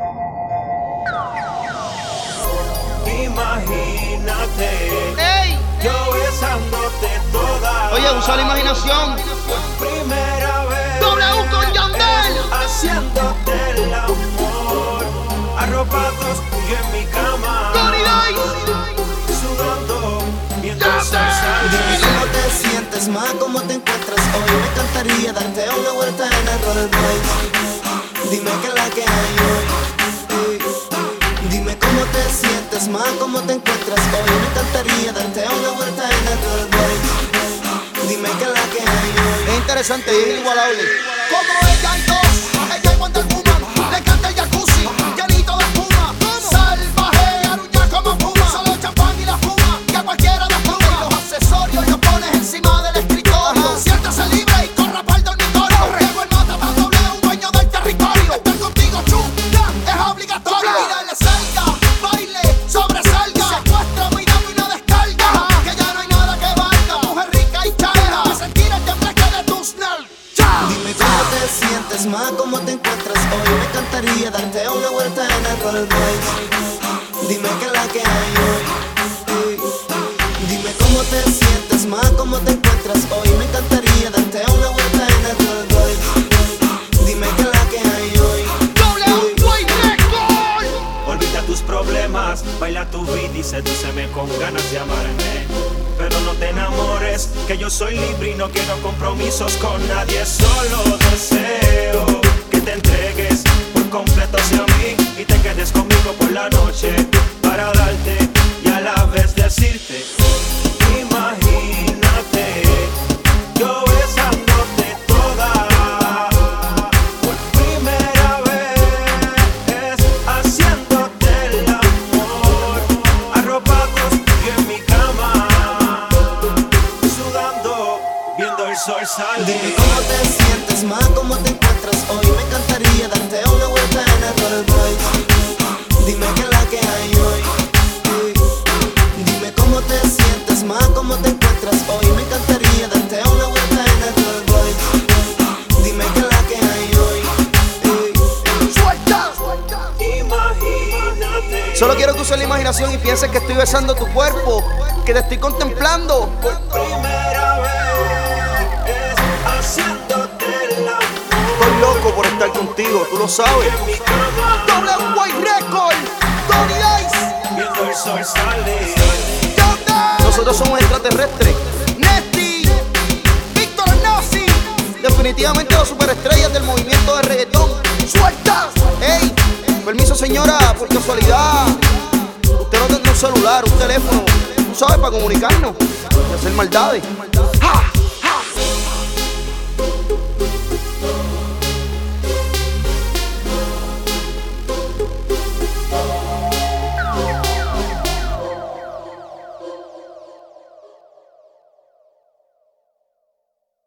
Imagínate, ¡Ey! yo besándote toda. Oye, usa la imaginación. Por primera vez. W con Yandel. Haciéndote el amor. Arropados tuyo en mi cama. Tony Dice. Sudando, viendo el sol salir. Dime cómo te sientes, ma, cómo te encuentras hoy. Me encantaría darte una vuelta en el rollerblade. Dime qué es la que hay hoy. Dime cómo te sientes, ma, cómo te encuentras hoy. Me encantaría darte una vuelta en el rollerblade. Dime qué es la que hay hoy. Es interesante, es inigualable. Como ella hay dos, ella es Wonder Woman. Le encanta el jacuzzi, llenito de espuma. Salvaje, aruña como puma. Solo champán y la espuma, que a cualquiera despluma. Los accesorios los pones encima del escritorio. Siéntase libre y corra para el dormitorio. Llegó el mata para W, dueño del territorio. Estar contigo, chuta, es obligatorio. Y dale salga, baile, sobresalga. Secuestra, mira y una descarga. Que ya no hay nada que valga. Mujer rica y chaya. Me sentir el tembleque de tus nalgas. Dime cómo te sientes, ma, cómo te encuentras hoy. Me encantaría darte una vuelta en el rollerblade. Dime qué es la que hay hoy. Dime cómo te sientes, ma, cómo te encuentras hoy. Me encantaría darte una vuelta en el rollerblade. Dime qué es la que hay hoy. Olvida tus problemas, baila tu beat y sedúceme con ganas de amarme. Pero no te enamores, que yo soy libre y no quiero compromisos con nadie. Solo deseo que te entregues por completo hacia mí y te quedes conmigo por la noche para darte y a la vez decirte: imagínate, yo besándote toda. Por primera vez, haciéndote el amor. Arropados yo en mi cama, sudando, viendo el sol Dime salir. cómo te sientes, ma, cómo te encuentras hoy. Me encantaría darte una vuelta en el rollerblade. Dime qué es la que hay hoy. Dime cómo te sientes, ma, cómo te encuentras hoy. Me encantaría darte una vuelta en el rollerblade. Dime qué es la que hay hoy. Suelta. Imagínate, Solo quiero que uses la imaginación y pienses que estoy besando tu cuerpo, que te estoy contemplando. por primera vez, haciéndote el amor. Estoy loco por estar contigo, tú lo sabes. En mi cama, W Record, Tony Dice, viendo el sol salir. Yandel, Nosotros somos extraterrestres. Nesty, Víctor Nazi. Definitivamente los superestrellas del movimiento de reggaetón. Suelta. Ey, permiso señora, por casualidad usted no tendrá un celular, un teléfono, tú sabes, para comunicarnos y hacer maldades. Ja.